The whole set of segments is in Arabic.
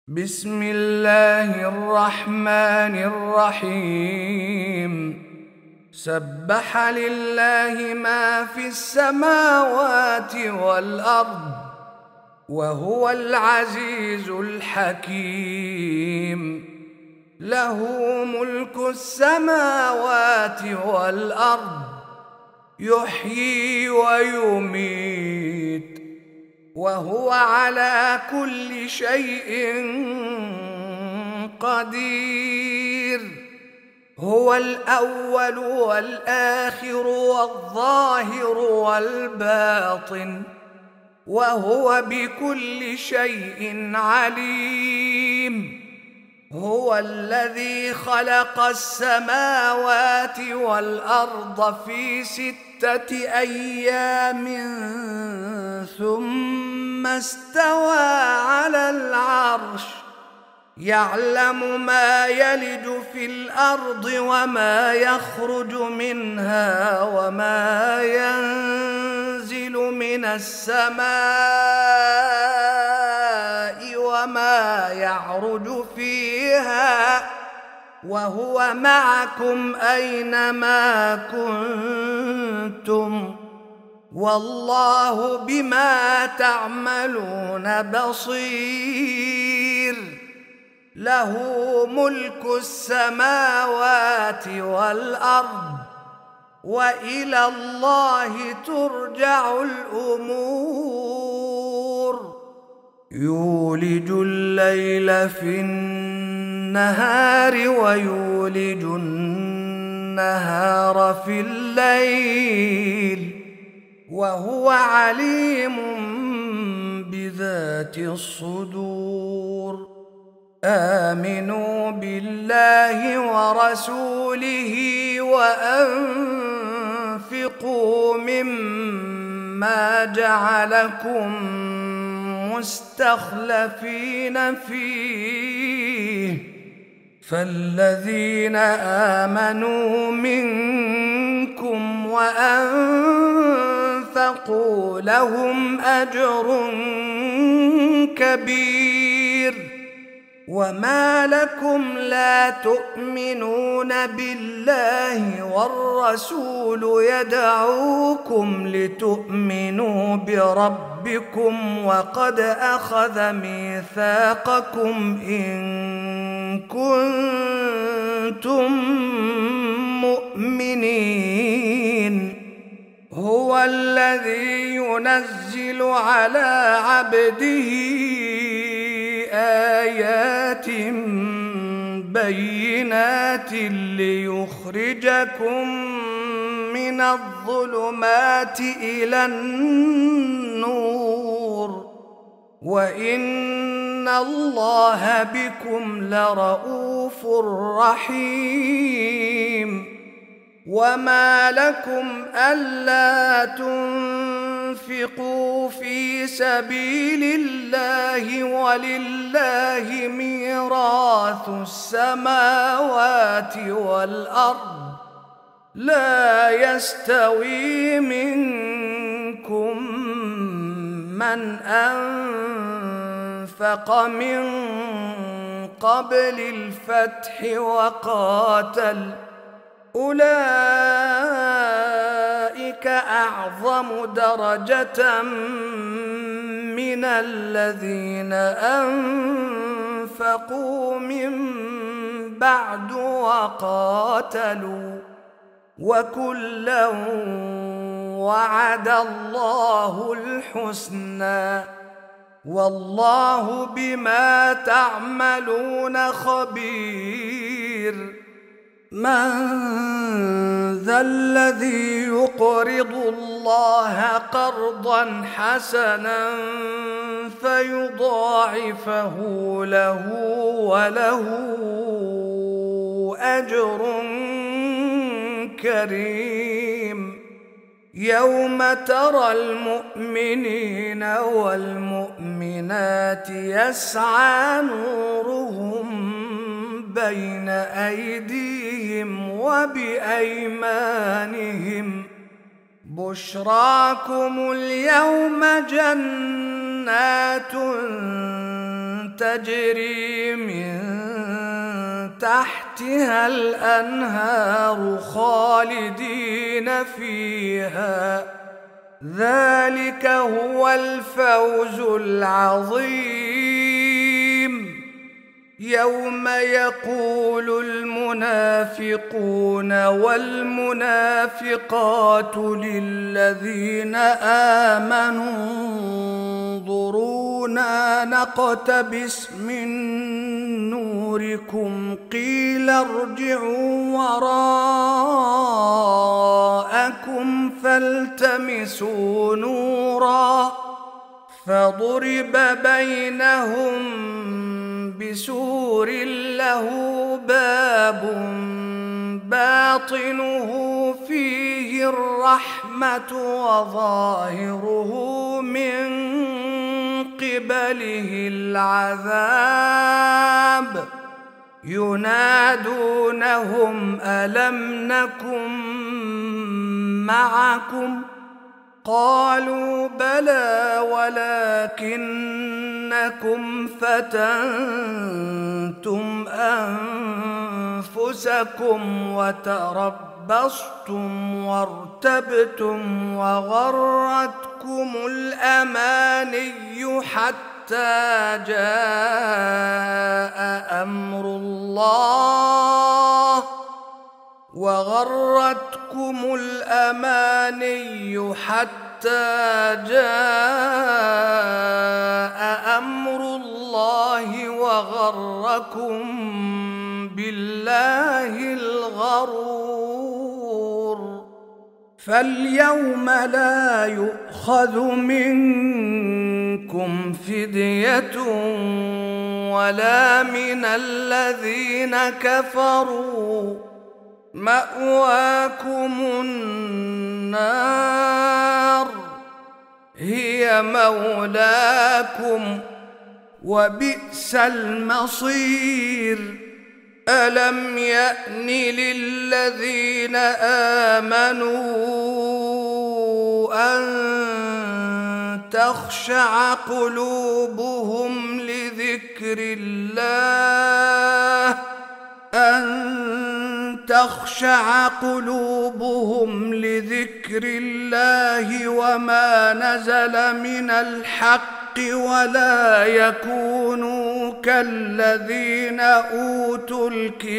بسم الله الرحمن الرحيم. سبح لله ما في السماوات والأرض وهو العزيز الحكيم. له ملك السماوات والأرض يحيي ويميت وهو على كل شيء قدير. هو الأول والآخر والظاهر والباطن وهو بكل شيء عليم. هو الذي خلق السماوات والأرض في 6 أيام ثم استوى على العرش يعلم ما يلج في الأرض وما يخرج منها وما ينزل من السماء وما يعرج فيها وهو معكم أينما كنتم والله بما تعملون بصير. له ملك السماوات والأرض وإلى الله ترجع الأمور. يولج الليل في النهار ويولج النهار في الليل وهو عليم بذات الصدور. آمنوا بالله ورسوله وأنفقوا مما جعلكم مستخلفين فيه فالذين آمنوا منكم وأنفقوا لهم أجر كبير. وما لكم لا تؤمنون بالله والرسول يدعوكم لتؤمنوا بربكم وقد أخذ ميثاقكم إن كنتم مؤمنين. هو الذي ينزل على عبده آيات بينات ليخرجكم من الظلمات إلى النور وإن الله بكم لرؤوف رحيم. وما لكم ألا تنفقوا في سبيل الله ولله ميراث السماوات والأرض لا يستوي منكم من أنفق من قبل الفتح وقاتل أولئك أعظم درجة من الذين أنفقوا من بعد وقاتلوا وكلا وعد الله الحسنى والله بما تعملون خبير. من ذا الذي يقرض الله قرضا حسنا فيضاعفه له وله أجر كريم. يوم ترى المؤمنين والمؤمنات يسعى نورهم بين أيديهم وبأيمانهم بشراكم اليوم جنات تجري من تحتها الأنهار خالدين فيها، ذلك هو الفوز العظيم. يوم يقول المنافقون والمنافقات للذين آمنوا انظرونا نقتبس من نوركم قيل ارجعوا وراءكم فالتمسوا نورا فضرب بينهم بسور له باب باطنه فيه الرحمة وظاهره من قبله العذاب ينادونهم ألم نكن معكم قالوا بلى ولكنكم فتنتم أنفسكم وتربصتم وارتبتم وغرتكم الأماني حتى جاء أمر الله وغرتكم الأماني حتى جاء أمر الله وغركم بالله الغرور. فاليوم لا يؤخذ منكم فدية ولا من الذين كفروا مأواكم النار هي مولاكم وبئس المصير. ألم يأن للذين آمنوا أن تخشع قلوبهم لذكر الله تخشع قلوبهم لذكر الله وما نزل من الحق ولا يكونوا كالذين أوتوا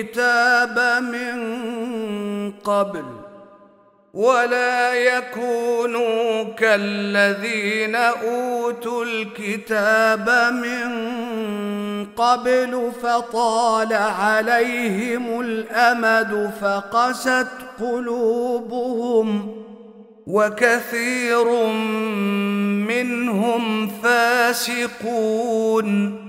الكتاب من قبل فطال عليهم الأمد فقست قلوبهم وكثير منهم فاسقون.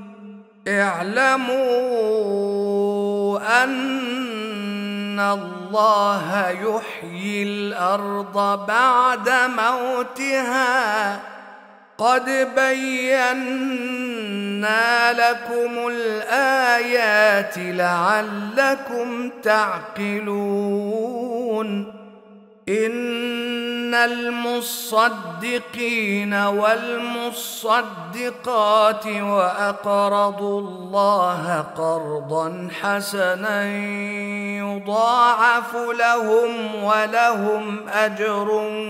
اعلموا أن الله يحيي الأرض بعد موتها قد بينا لكم الآيات لعلكم تعقلون. إن المصدقين والمصدقات وأقرضوا الله قرضا حسنا يضاعف لهم ولهم أجر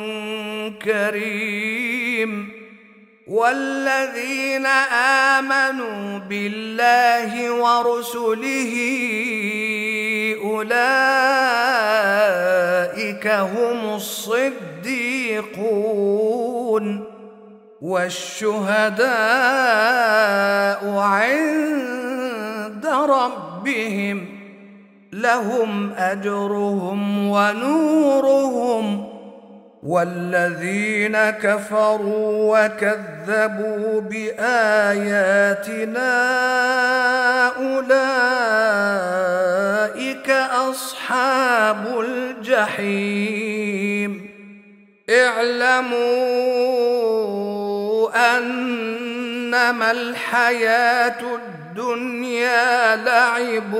كريم. والذين آمنوا بالله ورسله أولئك هم الصديقون والشهداء عند ربهم لهم أجرهم ونورهم. والذين كفروا وكذبوا بآياتنا أولئك أصحاب الجحيم. اعلموا أنما الحياة الدنيا لعب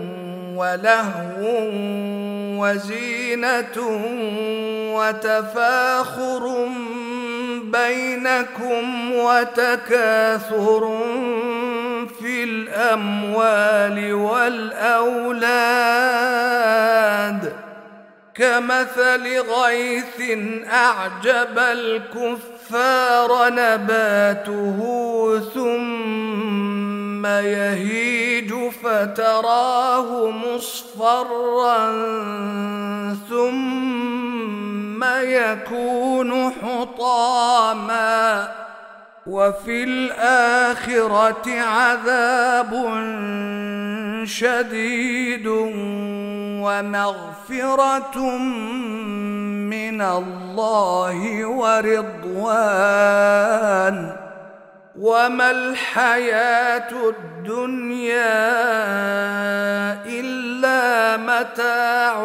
ولهو وزينة وتفاخر بينكم وتكاثر في في الأموال والأولاد كمثل غيث أعجب الكفار نباته ثم يهيج فتراه مصفرا ثم يكون حطاما وفي الآخرة عذاب شديد ومغفرة من الله ورضوان وما الحياة الدنيا إلا متاع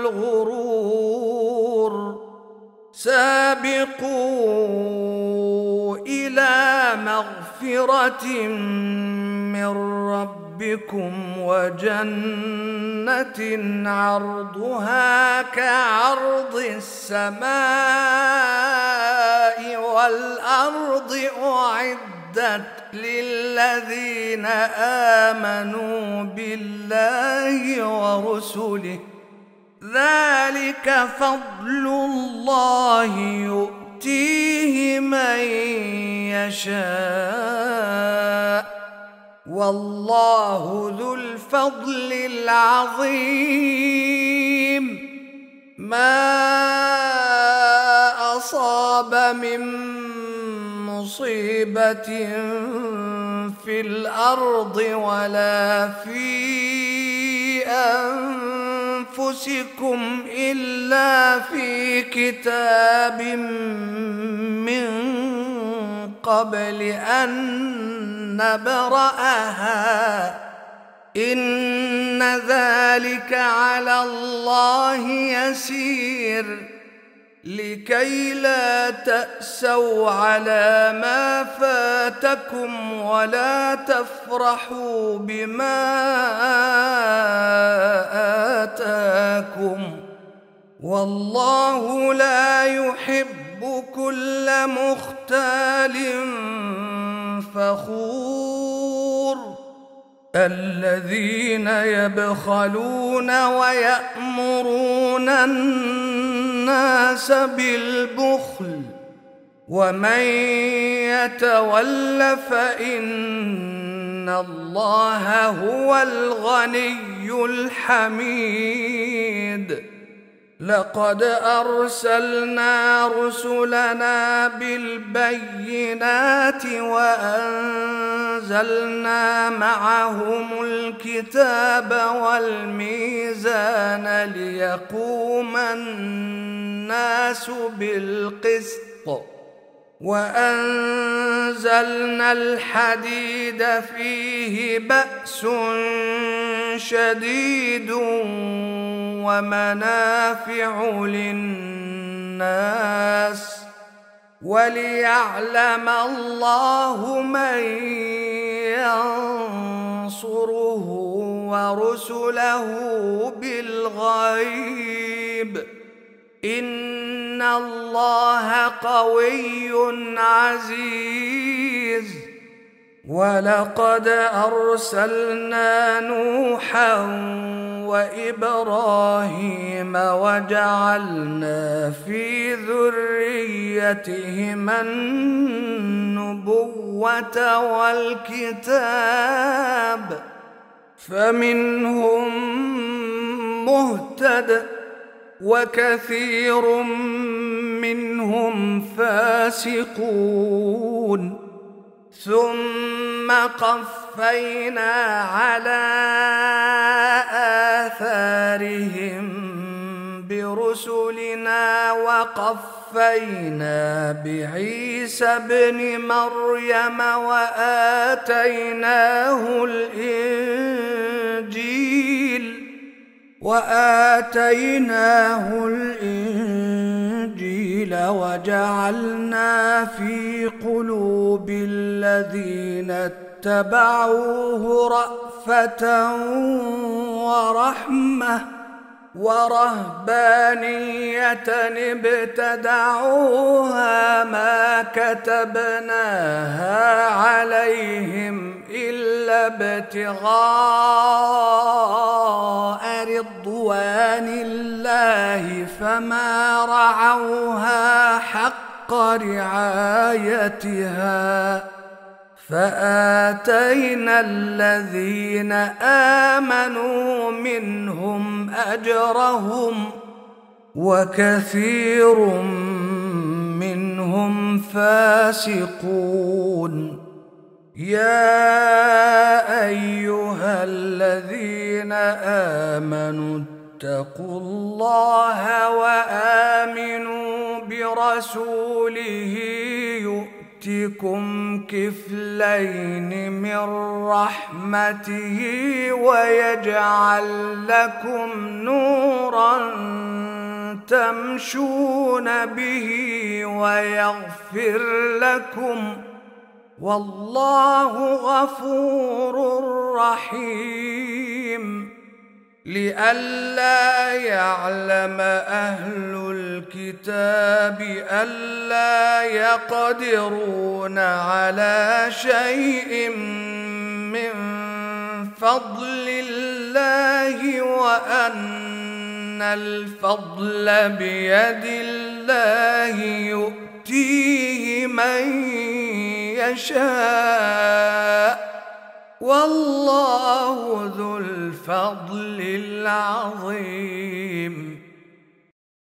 الغرور سابقوا إلى مغفرة من ربكم وجنة عرضها كعرض السماء والأرض أعدت للذين آمنوا بالله ورسله ذلك فضل الله يؤتيه من يشاء والله ذو الفضل العظيم ما أصاب من مصيبة في الأرض ولا في أنفسكم إلا في كتاب من قبل أن نبرأها إن ذلك على الله يسير لكي لا تأسوا على ما فاتكم ولا تفرحوا بما آتاكم والله لا يحب كل مختال فخور الذين يبخلون ويأمرون الناس بالبخل ومن يتول فإن الله هو الغني الحميد لقد أرسلنا رسلنا بالبينات وأنزلنا معهم الكتاب والميزان ليقوم الناس بالقسط وأنزلنا الحديد فيه بأس شديد ومنافع للناس وليعلم الله من ينصره ورسله بالغيب إن الله قوي عزيز ولقد أرسلنا نوحا وإبراهيم وجعلنا في ذريتهما النبوة والكتاب فمنهم مهتد وكثير منهم فاسقون ثم قفينا على آثارهم برسلنا وقفينا بعيسى ابن مريم وآتيناه الإنجيل وجعلنا في قلوب الذين اتبعوه رأفة ورحمة ورهبانية ابتدعوها ما كتبناها عليهم إلا ابتغاء رضوان الله فما رعوها حق رعايتها فآتينا الذين آمنوا منهم أجرهم وكثير منهم فاسقون. يا أيها الذين آمنوا اتقوا الله وآمنوا برسوله يؤتكم كفلين من رحمته ويجعل لكم نورا تمشون به ويغفر لكم والله غفور رحيم. لئلا يعلم أهل الكتاب ألا يقدرون على شيء من فضل الله وأن الفضل بيد الله يؤتيه من يشاء والله ذو الفضل العظيم.